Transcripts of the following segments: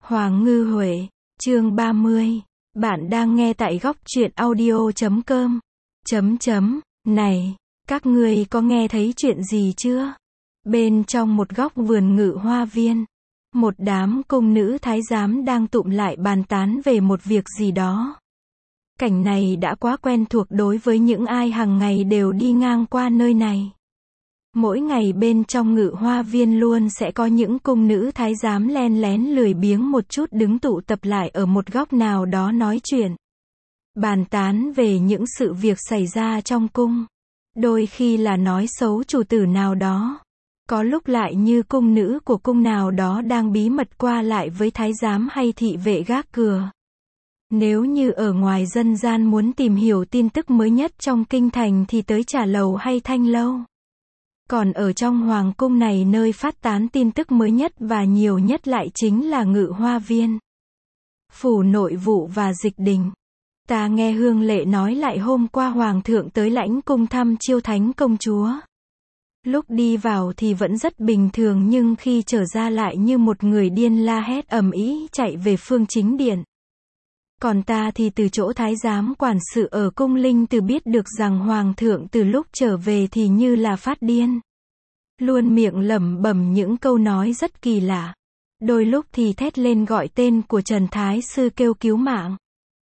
Hoàng Ngư Huệ, chương 30. Bạn đang nghe tại góc truyện audio.com. Này, các ngươi có nghe thấy chuyện gì chưa? Bên trong một góc vườn ngự hoa viên, một đám cung nữ thái giám đang tụm lại bàn tán về một việc gì đó. Cảnh này đã quá quen thuộc đối với những ai hàng ngày đều đi ngang qua nơi này. Mỗi ngày bên trong ngự hoa viên luôn sẽ có những cung nữ thái giám len lén lười biếng một chút đứng tụ tập lại ở một góc nào đó nói chuyện. Bàn tán về những sự việc xảy ra trong cung. Đôi khi là nói xấu chủ tử nào đó. Có lúc lại như cung nữ của cung nào đó đang bí mật qua lại với thái giám hay thị vệ gác cửa. Nếu như ở ngoài dân gian muốn tìm hiểu tin tức mới nhất trong kinh thành thì tới Trà Lầu hay Thanh Lâu. Còn ở trong hoàng cung này nơi phát tán tin tức mới nhất và nhiều nhất lại chính là ngự hoa viên, phủ nội vụ và dịch đình. Ta nghe Hương Lệ nói lại hôm qua hoàng thượng tới lãnh cung thăm Chiêu Thánh công chúa. Lúc đi vào thì vẫn rất bình thường nhưng khi trở ra lại như một người điên la hét ầm ĩ chạy về phương chính điện. Còn ta thì từ chỗ thái giám quản sự ở cung Linh Từ biết được rằng hoàng thượng từ lúc trở về thì như là phát điên. Luôn miệng lẩm bẩm những câu nói rất kỳ lạ. Đôi lúc thì thét lên gọi tên của Trần Thái Sư kêu cứu mạng.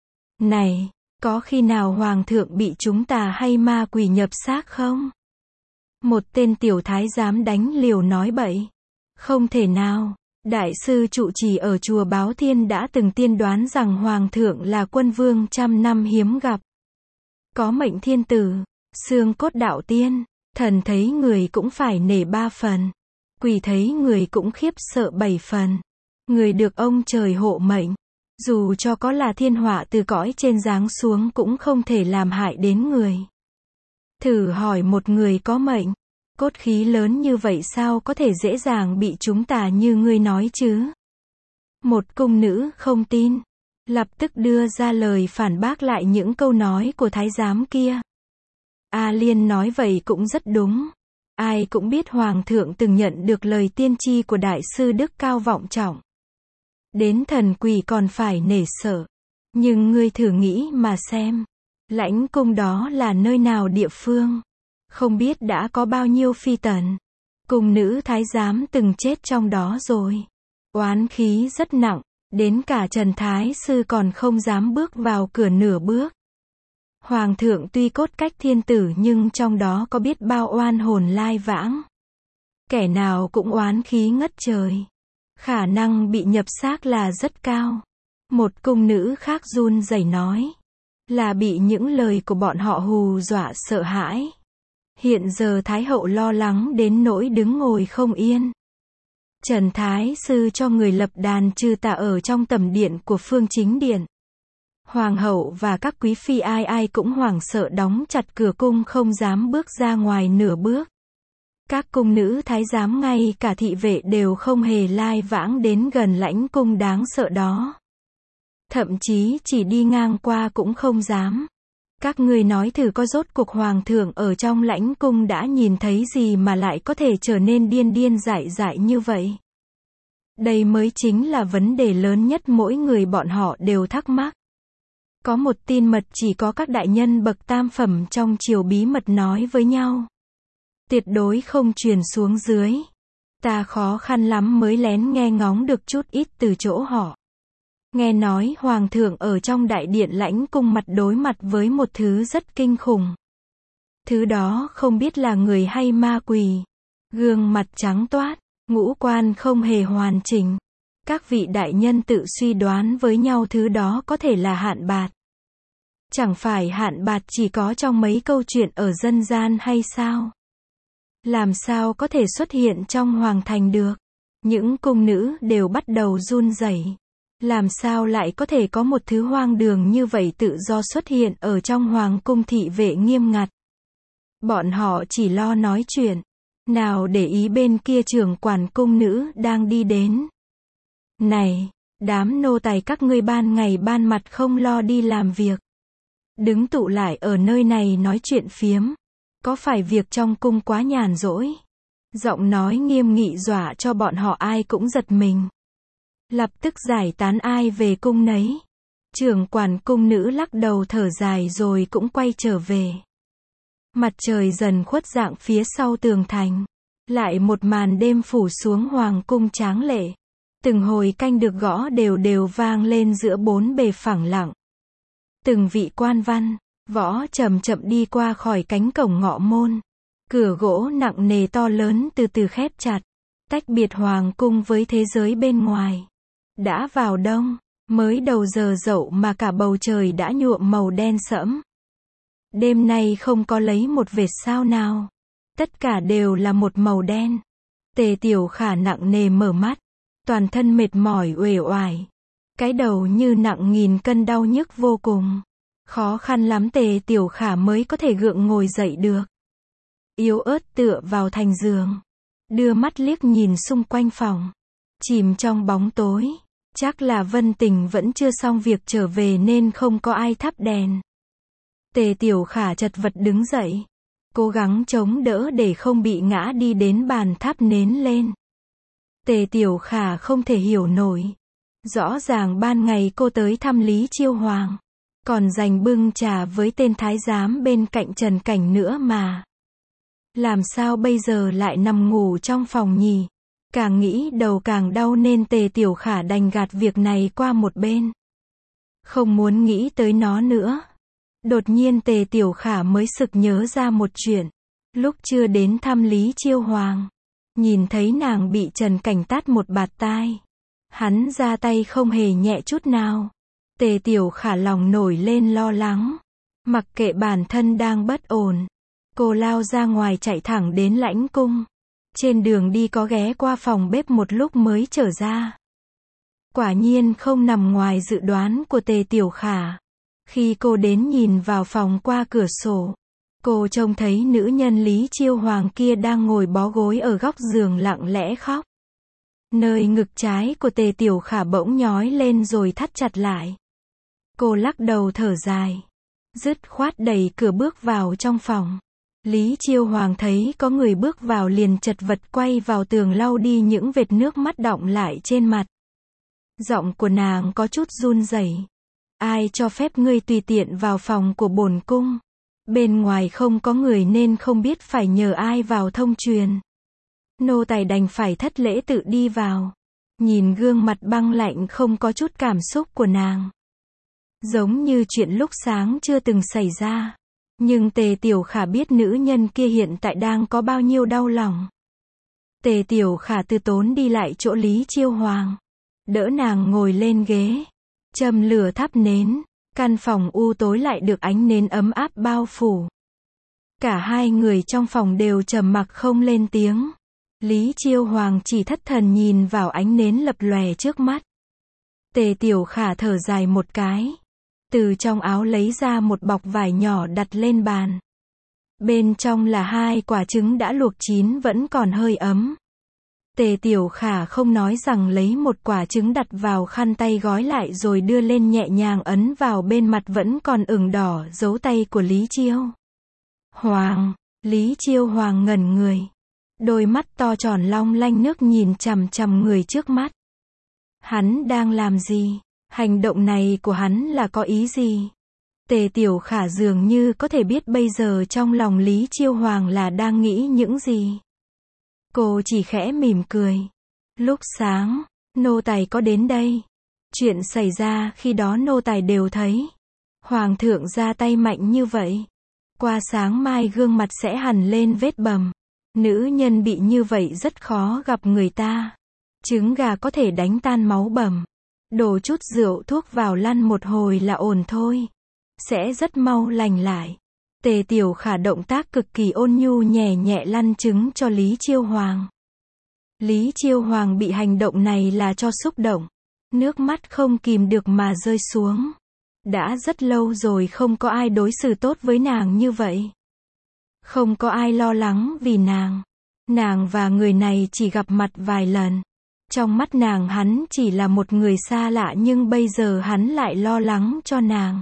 Này, có khi nào hoàng thượng bị chúng ta hay ma quỷ nhập xác không? Một tên tiểu thái giám đánh liều nói bậy. Không thể nào. Đại sư trụ trì ở chùa Báo Thiên đã từng tiên đoán rằng hoàng thượng là quân vương trăm năm hiếm gặp. Có mệnh thiên tử, xương cốt đạo tiên, thần thấy người cũng phải nể 3 phần, quỷ thấy người cũng khiếp sợ 7 phần. Người được ông trời hộ mệnh, dù cho có là thiên họa từ cõi trên giáng xuống cũng không thể làm hại đến người. Thử hỏi một người có mệnh, cốt khí lớn như vậy sao có thể dễ dàng bị chúng ta như ngươi nói chứ? Một cung nữ không tin, lập tức đưa ra lời phản bác lại những câu nói của thái giám kia. A Liên nói vậy cũng rất đúng. Ai cũng biết hoàng thượng từng nhận được lời tiên tri của đại sư đức cao vọng trọng. Đến thần quỷ còn phải nể sợ. Nhưng ngươi thử nghĩ mà xem. Lãnh cung đó là nơi nào địa phương? Không biết đã có bao nhiêu phi tần, cung nữ thái giám từng chết trong đó rồi. Oán khí rất nặng, đến cả Trần Thái Sư còn không dám bước vào cửa nửa bước. Hoàng thượng tuy cốt cách thiên tử nhưng trong đó có biết bao oan hồn lai vãng. Kẻ nào cũng oán khí ngất trời. Khả năng bị nhập xác là rất cao. Một cung nữ khác run rẩy nói. Là bị những lời của bọn họ hù dọa sợ hãi. Hiện giờ Thái hậu lo lắng đến nỗi đứng ngồi không yên. Trần Thái Sư cho người lập đàn trừ tà ở trong tẩm điện của phương chính điện. Hoàng hậu và các quý phi ai ai cũng hoảng sợ đóng chặt cửa cung không dám bước ra ngoài nửa bước. Các cung nữ thái giám ngay cả thị vệ đều không hề lai vãng đến gần lãnh cung đáng sợ đó. Thậm chí chỉ đi ngang qua cũng không dám. Các ngươi nói thử có rốt cuộc hoàng thượng ở trong lãnh cung đã nhìn thấy gì mà lại có thể trở nên điên điên dại dại như vậy? Đây mới chính là vấn đề lớn nhất mỗi người bọn họ đều thắc mắc. Có một tin mật chỉ có các đại nhân bậc tam phẩm trong triều bí mật nói với nhau. Tuyệt đối không truyền xuống dưới. Ta khó khăn lắm mới lén nghe ngóng được chút ít từ chỗ họ. Nghe nói hoàng thượng ở trong đại điện lãnh cung mặt đối mặt với một thứ rất kinh khủng. Thứ đó không biết là người hay ma quỷ. Gương mặt trắng toát, ngũ quan không hề hoàn chỉnh. Các vị đại nhân tự suy đoán với nhau thứ đó có thể là hạn bạt. Chẳng phải hạn bạt chỉ có trong mấy câu chuyện ở dân gian hay sao? Làm sao có thể xuất hiện trong hoàng thành được? Những cung nữ đều bắt đầu run rẩy. Làm sao lại có thể có một thứ hoang đường như vậy tự do xuất hiện ở trong hoàng cung thị vệ nghiêm ngặt. Bọn họ chỉ lo nói chuyện. Nào để ý bên kia trưởng quản cung nữ đang đi đến. Này, đám nô tài các ngươi ban ngày ban mặt không lo đi làm việc. Đứng tụ lại ở nơi này nói chuyện phiếm. Có phải việc trong cung quá nhàn rỗi? Giọng nói nghiêm nghị dọa cho bọn họ ai cũng giật mình. lập tức giải tán ai về cung nấy. Trưởng quản cung nữ lắc đầu thở dài rồi cũng quay trở về. Mặt trời dần khuất dạng phía sau tường thành. Lại một màn đêm phủ xuống hoàng cung tráng lệ. Từng hồi canh được gõ đều đều vang lên giữa bốn bề phẳng lặng. Từng vị quan văn, võ chậm chậm đi qua khỏi cánh cổng ngọ môn. Cửa gỗ nặng nề to lớn từ từ khép chặt, tách biệt hoàng cung với thế giới bên ngoài. Đã vào đông, mới đầu giờ dậu mà cả bầu trời đã nhuộm màu đen sẫm. Đêm nay không có lấy một vệt sao nào. Tất cả đều là một màu đen. Tề Tiểu Khả nặng nề mở mắt, toàn thân mệt mỏi uể oải. Cái đầu như nặng nghìn cân đau nhức vô cùng. Khó khăn lắm Tề Tiểu Khả mới có thể gượng ngồi dậy được. Yếu ớt tựa vào thành giường. Đưa mắt liếc nhìn xung quanh phòng. Chìm trong bóng tối. Chắc là Vân Tình vẫn chưa xong việc trở về nên không có ai thắp đèn. Tề Tiểu Khả chật vật đứng dậy. Cố gắng chống đỡ để không bị ngã đi đến bàn thắp nến lên. Tề Tiểu Khả không thể hiểu nổi. Rõ ràng ban ngày cô tới thăm Lý Chiêu Hoàng. Còn dành bưng trà với tên thái giám bên cạnh Trần Cảnh nữa mà. Làm sao bây giờ lại nằm ngủ trong phòng nhỉ? Càng nghĩ đầu càng đau nên Tề Tiểu Khả đành gạt việc này qua một bên. Không muốn nghĩ tới nó nữa. Đột nhiên Tề Tiểu Khả mới sực nhớ ra một chuyện. Lúc chưa đến thăm Lý Chiêu Hoàng, nhìn thấy nàng bị Trần Cảnh tát một bạt tai. Hắn ra tay không hề nhẹ chút nào. Tề Tiểu Khả lòng nổi lên lo lắng. Mặc kệ bản thân đang bất ổn, cô lao ra ngoài chạy thẳng đến lãnh cung. Trên đường đi có ghé qua phòng bếp một lúc mới trở ra. Quả nhiên không nằm ngoài dự đoán của Tề Tiểu Khả. Khi cô đến nhìn vào phòng qua cửa sổ, cô trông thấy nữ nhân Lý Chiêu Hoàng kia đang ngồi bó gối ở góc giường lặng lẽ khóc. Nơi ngực trái của Tề Tiểu Khả bỗng nhói lên rồi thắt chặt lại. Cô lắc đầu thở dài, dứt khoát đẩy cửa bước vào trong phòng. Lý Chiêu Hoàng thấy có người bước vào liền chật vật quay vào tường lau đi những vệt nước mắt đọng lại trên mặt. Giọng của nàng có chút run rẩy. Ai cho phép ngươi tùy tiện vào phòng của bổn cung? Bên ngoài không có người nên không biết phải nhờ ai vào thông truyền. Nô tài đành phải thất lễ tự đi vào. Nhìn gương mặt băng lạnh không có chút cảm xúc của nàng. Giống như chuyện lúc sáng chưa từng xảy ra. Nhưng Tề Tiểu Khả biết nữ nhân kia hiện tại đang có bao nhiêu đau lòng. Tề Tiểu Khả từ tốn đi lại chỗ Lý Chiêu Hoàng. Đỡ nàng ngồi lên ghế. Châm lửa thắp nến. Căn phòng u tối lại được ánh nến ấm áp bao phủ. Cả hai người trong phòng đều trầm mặc không lên tiếng. Lý Chiêu Hoàng chỉ thất thần nhìn vào ánh nến lập lòe trước mắt. Tề Tiểu Khả thở dài một cái. Từ trong áo lấy ra một bọc vải nhỏ đặt lên bàn. Bên trong là 2 quả trứng đã luộc chín vẫn còn hơi ấm. Tề Tiểu Khả không nói rằng lấy một quả trứng đặt vào khăn tay gói lại rồi đưa lên nhẹ nhàng ấn vào bên mặt vẫn còn ửng đỏ dấu tay của Lý Chiêu Hoàng. Lý Chiêu Hoàng ngẩn người. Đôi mắt to tròn long lanh nước nhìn chằm chằm người trước mắt. Hắn đang làm gì? Hành động này của hắn là có ý gì? Tề Tiểu Khả dường như có thể biết bây giờ trong lòng Lý Chiêu Hoàng là đang nghĩ những gì. Cô chỉ khẽ mỉm cười. Lúc sáng, nô tài có đến đây. Chuyện xảy ra khi đó nô tài đều thấy. Hoàng thượng ra tay mạnh như vậy. Qua sáng mai gương mặt sẽ hằn lên vết bầm. Nữ nhân bị như vậy rất khó gặp người ta. Trứng gà có thể đánh tan máu bầm. Đổ chút rượu thuốc vào lăn một hồi là ổn thôi. Sẽ rất mau lành lại. Tề Tiểu Khả động tác cực kỳ ôn nhu nhẹ nhẹ lăn trứng cho Lý Chiêu Hoàng. Lý Chiêu Hoàng bị hành động này là cho xúc động. Nước mắt không kìm được mà rơi xuống. Đã rất lâu rồi không có ai đối xử tốt với nàng như vậy. Không có ai lo lắng vì nàng. Nàng và người này chỉ gặp mặt vài lần. Trong mắt nàng hắn chỉ là một người xa lạ nhưng bây giờ hắn lại lo lắng cho nàng.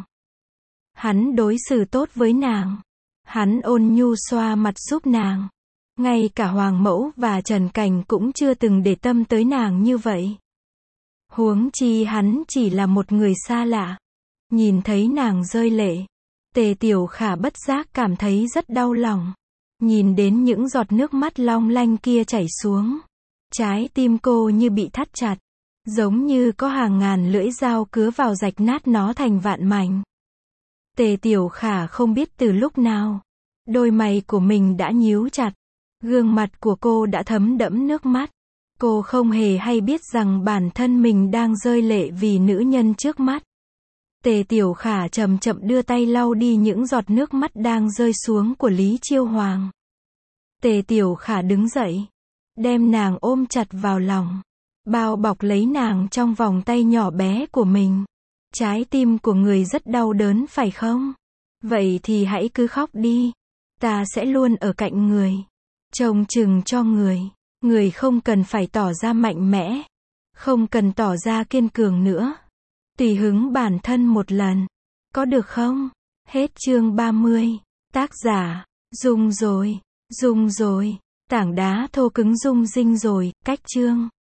Hắn đối xử tốt với nàng. Hắn ôn nhu xoa mặt giúp nàng. Ngay cả Hoàng mẫu và Trần Cảnh cũng chưa từng để tâm tới nàng như vậy. Huống chi hắn chỉ là một người xa lạ. Nhìn thấy nàng rơi lệ, Tề Tiểu Khả bất giác cảm thấy rất đau lòng. Nhìn đến những giọt nước mắt long lanh kia chảy xuống, trái tim cô như bị thắt chặt, giống như có hàng ngàn lưỡi dao cứa vào rạch nát nó thành vạn mảnh. Tề Tiểu Khả không biết từ lúc nào, đôi mày của mình đã nhíu chặt, gương mặt của cô đã thấm đẫm nước mắt. Cô không hề hay biết rằng bản thân mình đang rơi lệ vì nữ nhân trước mắt. Tề Tiểu Khả chậm chậm đưa tay lau đi những giọt nước mắt đang rơi xuống của Lý Chiêu Hoàng. Tề Tiểu Khả đứng dậy, đem nàng ôm chặt vào lòng, bao bọc lấy nàng trong vòng tay nhỏ bé của mình. Trái tim của người rất đau đớn phải không? Vậy thì hãy cứ khóc đi. Ta sẽ luôn ở cạnh người, trông chừng cho người. Người không cần phải tỏ ra mạnh mẽ, không cần tỏ ra kiên cường nữa. Tùy hứng bản thân một lần, có được không? Hết chương 30. Tác giả, Dung rồi, tảng đá thô cứng rung rinh rồi, cách chương.